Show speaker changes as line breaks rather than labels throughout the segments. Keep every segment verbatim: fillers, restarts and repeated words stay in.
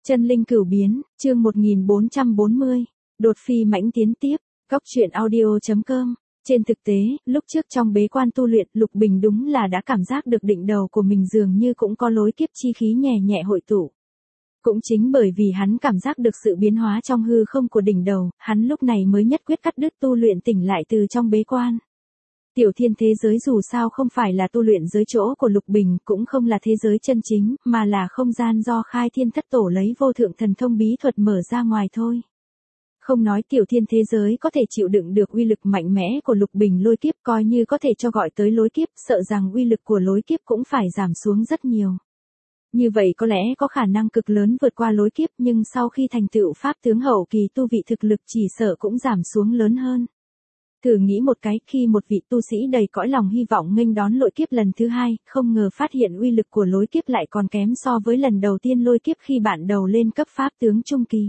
Chân linh cửu biến, chương một nghìn bốn trăm bốn mươi. Đột phi mãnh tiến tiếp, góc truyện audio chấm com. Trên thực tế, lúc trước trong bế quan tu luyện, Lục Bình đúng là đã cảm giác được đỉnh đầu của mình dường như cũng có lối kiếp chi khí nhẹ nhẹ hội tụ. Cũng chính bởi vì hắn cảm giác được sự biến hóa trong hư không của đỉnh đầu, hắn lúc này mới nhất quyết cắt đứt tu luyện tỉnh lại từ trong bế quan. Tiểu thiên thế giới dù sao không phải là tu luyện giới chỗ của Lục Bình, cũng không là thế giới chân chính, mà là không gian do khai thiên thất tổ lấy vô thượng thần thông bí thuật mở ra ngoài thôi. Không nói tiểu thiên thế giới có thể chịu đựng được uy lực mạnh mẽ của Lục Bình lôi kiếp, coi như có thể cho gọi tới lối kiếp, sợ rằng uy lực của lối kiếp cũng phải giảm xuống rất nhiều. Như vậy có lẽ có khả năng cực lớn vượt qua lối kiếp, nhưng sau khi thành tựu pháp tướng hậu kỳ tu vị thực lực chỉ sợ cũng giảm xuống lớn hơn. Thử nghĩ một cái, khi một vị tu sĩ đầy cõi lòng hy vọng nghênh đón lôi kiếp lần thứ hai, không ngờ phát hiện uy lực của lối kiếp lại còn kém so với lần đầu tiên lôi kiếp khi bạn đầu lên cấp pháp tướng trung kỳ.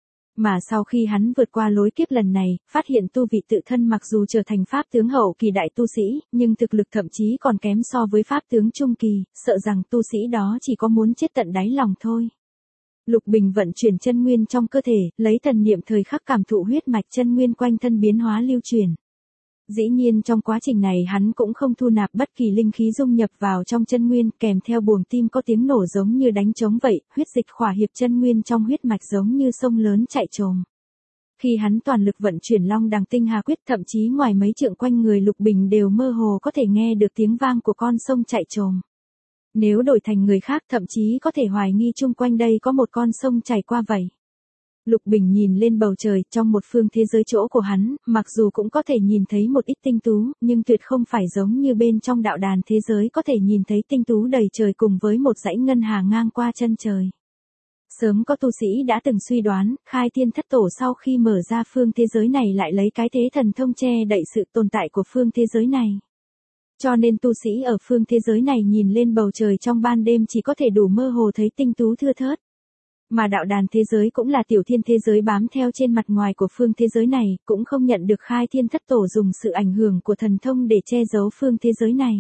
Mà sau khi hắn vượt qua lối kiếp lần này, phát hiện tu vị tự thân mặc dù trở thành pháp tướng hậu kỳ đại tu sĩ, nhưng thực lực thậm chí còn kém so với pháp tướng trung kỳ, sợ rằng tu sĩ đó chỉ có muốn chết tận đáy lòng thôi. Lục Bình vận chuyển chân nguyên trong cơ thể, lấy thần niệm thời khắc cảm thụ huyết mạch chân nguyên quanh thân biến hóa lưu truyền. Dĩ nhiên trong quá trình này hắn cũng không thu nạp bất kỳ linh khí dung nhập vào trong chân nguyên, kèm theo buồng tim có tiếng nổ giống như đánh trống vậy, huyết dịch khỏa hiệp chân nguyên trong huyết mạch giống như sông lớn chạy trồm. Khi hắn toàn lực vận chuyển Long Đằng Tinh Hà Quyết, thậm chí ngoài mấy trượng quanh người Lục Bình đều mơ hồ có thể nghe được tiếng vang của con sông chạy trồm. Nếu đổi thành người khác thậm chí có thể hoài nghi chung quanh đây có một con sông chảy qua vậy. Lục Bình nhìn lên bầu trời, trong một phương thế giới chỗ của hắn, mặc dù cũng có thể nhìn thấy một ít tinh tú, nhưng tuyệt không phải giống như bên trong đạo đàn thế giới có thể nhìn thấy tinh tú đầy trời cùng với một dãy ngân hà ngang qua chân trời. Sớm có tu sĩ đã từng suy đoán, khai thiên thất tổ sau khi mở ra phương thế giới này lại lấy cái thế thần thông che đậy sự tồn tại của phương thế giới này. Cho nên tu sĩ ở phương thế giới này nhìn lên bầu trời trong ban đêm chỉ có thể đủ mơ hồ thấy tinh tú thưa thớt. Mà đạo đàn thế giới cũng là tiểu thiên thế giới bám theo trên mặt ngoài của phương thế giới này, cũng không nhận được khai thiên thất tổ dùng sự ảnh hưởng của thần thông để che giấu phương thế giới này.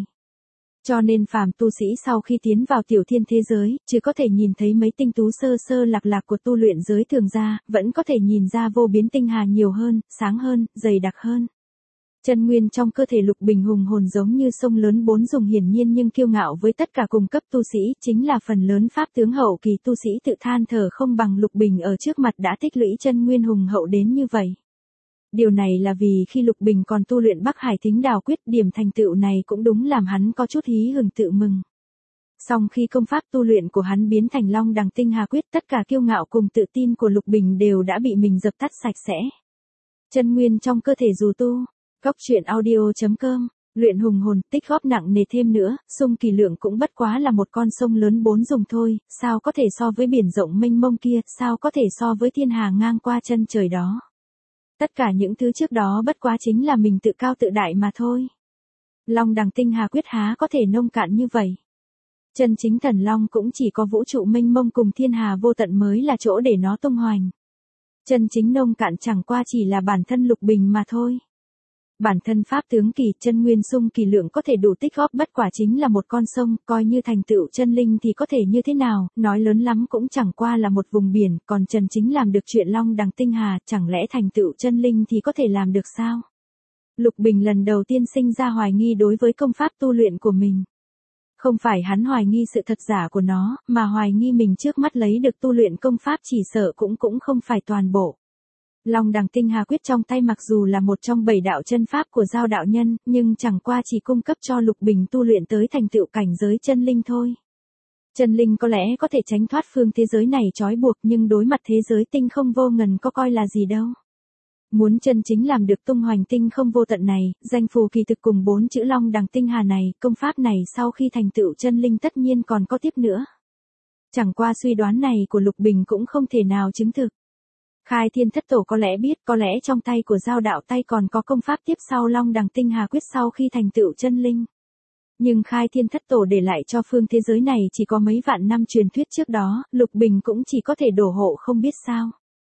Cho nên phàm tu sĩ sau khi tiến vào tiểu thiên thế giới, chứ có thể nhìn thấy mấy tinh tú sơ sơ lạc lạc của tu luyện giới thường ra, vẫn có thể nhìn ra vô biến tinh hà nhiều hơn, sáng hơn, dày đặc hơn. Chân nguyên trong cơ thể Lục Bình hùng hồn giống như sông lớn bốn dùng, hiển nhiên nhưng kiêu ngạo với tất cả cùng cấp tu sĩ, chính là phần lớn pháp tướng hậu kỳ tu sĩ tự than thở không bằng Lục Bình ở trước mặt đã tích lũy chân nguyên hùng hậu đến như vậy. Điều này là vì khi Lục Bình còn tu luyện Bắc Hải Thính Đào Quyết, điểm thành tựu này cũng đúng làm hắn có chút hí hửng tự mừng. Song khi công pháp tu luyện của hắn biến thành Long Đằng Tinh Hà Quyết, tất cả kiêu ngạo cùng tự tin của Lục Bình đều đã bị mình dập tắt sạch sẽ. Chân nguyên trong cơ thể dù tu. Góc truyện audio chấm com, luyện hùng hồn, tích góp nặng nề thêm nữa, Sung Kỳ Lượng cũng bất quá là một con sông lớn bốn dùng thôi, sao có thể so với biển rộng mênh mông kia, sao có thể so với thiên hà ngang qua chân trời đó. Tất cả những thứ trước đó bất quá chính là mình tự cao tự đại mà thôi. Long Đằng Tinh Hà Quyết há có thể nông cạn như vậy. Chân chính thần long cũng chỉ có vũ trụ mênh mông cùng thiên hà vô tận mới là chỗ để nó tung hoành. Chân chính nông cạn chẳng qua chỉ là bản thân Lục Bình mà thôi. Bản thân pháp tướng kỳ, chân nguyên Sung Kỳ Lượng có thể đủ tích góp bất quả chính là một con sông, coi như thành tựu chân linh thì có thể như thế nào, nói lớn lắm cũng chẳng qua là một vùng biển, còn chân chính làm được chuyện Long Đằng Tinh Hà, chẳng lẽ thành tựu chân linh thì có thể làm được sao? Lục Bình lần đầu tiên sinh ra hoài nghi đối với công pháp tu luyện của mình. Không phải hắn hoài nghi sự thật giả của nó, mà hoài nghi mình trước mắt lấy được tu luyện công pháp chỉ sợ cũng cũng không phải toàn bộ. Long Đằng Tinh Hà Quyết trong tay mặc dù là một trong bảy đạo chân pháp của Giao đạo nhân, nhưng chẳng qua chỉ cung cấp cho Lục Bình tu luyện tới thành tựu cảnh giới chân linh thôi. Chân linh có lẽ có thể tránh thoát phương thế giới này trói buộc, nhưng đối mặt thế giới tinh không vô ngần có coi là gì đâu. Muốn chân chính làm được tung hoành tinh không vô tận này, danh phù kỳ thực cùng bốn chữ Long Đằng Tinh Hà này, công pháp này sau khi thành tựu chân linh tất nhiên còn có tiếp nữa. Chẳng qua suy đoán này của Lục Bình cũng không thể nào chứng thực. Khai thiên thất tổ có lẽ biết, có lẽ trong tay của Giao đạo tay còn có công pháp tiếp sau Long Đằng Tinh Hà Quyết sau khi thành tựu chân linh. Nhưng khai thiên thất tổ để lại cho phương thế giới này chỉ có mấy vạn năm truyền thuyết trước đó, Lục Bình cũng chỉ có thể đổ hộ không biết sao.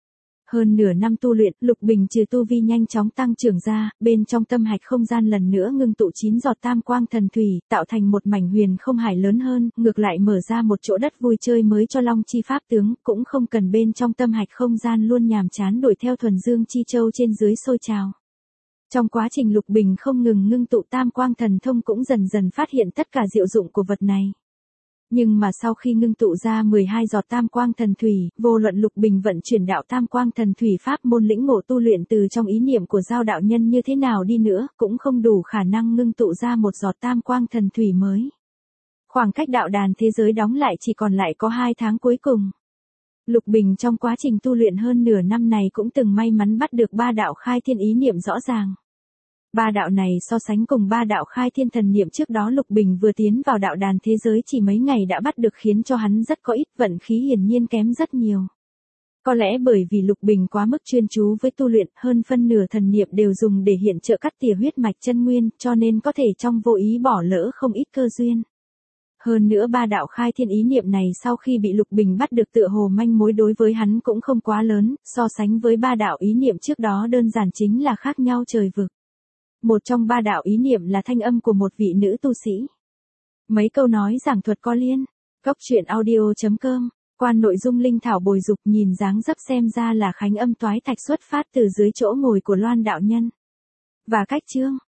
Hơn nửa năm tu luyện, Lục Bình trừ tu vi nhanh chóng tăng trưởng ra, bên trong tâm hạch không gian lần nữa ngưng tụ chín giọt tam quang thần thủy, tạo thành một mảnh huyền không hải lớn hơn, ngược lại mở ra một chỗ đất vui chơi mới cho Long Chi Pháp tướng, cũng không cần bên trong tâm hạch không gian luôn nhàm chán đuổi theo thuần dương chi châu trên dưới sôi trào. Trong quá trình Lục Bình không ngừng ngưng tụ tam quang thần thông cũng dần dần phát hiện tất cả diệu dụng của vật này. Nhưng mà sau khi ngưng tụ ra mười hai giọt tam quang thần thủy, vô luận Lục Bình vận chuyển đạo tam quang thần thủy pháp môn lĩnh ngộ tu luyện từ trong ý niệm của giao đạo nhân như thế nào đi nữa, cũng không đủ khả năng ngưng tụ ra một giọt tam quang thần thủy mới. Khoảng cách đạo đàn thế giới đóng lại chỉ còn lại có hai tháng cuối cùng. Lục Bình trong quá trình tu luyện hơn nửa năm này cũng từng may mắn bắt được ba đạo khai thiên ý niệm rõ ràng. Ba đạo này so sánh cùng ba đạo khai thiên thần niệm trước đó Lục Bình vừa tiến vào đạo đàn thế giới chỉ mấy ngày đã bắt được khiến cho hắn rất có ít, vận khí hiển nhiên kém rất nhiều. Có lẽ bởi vì Lục Bình quá mức chuyên chú với tu luyện, hơn phân nửa thần niệm đều dùng để hiện trợ cắt tỉa huyết mạch chân nguyên, cho nên có thể trong vô ý bỏ lỡ không ít cơ duyên. Hơn nữa ba đạo khai thiên ý niệm này sau khi bị Lục Bình bắt được tựa hồ manh mối đối với hắn cũng không quá lớn, so sánh với ba đạo ý niệm trước đó đơn giản chính là khác nhau trời vực. Một trong ba đạo ý niệm là thanh âm của một vị nữ tu sĩ. Mấy câu nói giảng thuật có liên. Cốc truyện audio chấm com. Quan nội dung linh thảo bồi dục, nhìn dáng dấp xem ra là khánh âm toái thạch xuất phát từ dưới chỗ ngồi của Loan đạo nhân. Và cách chương.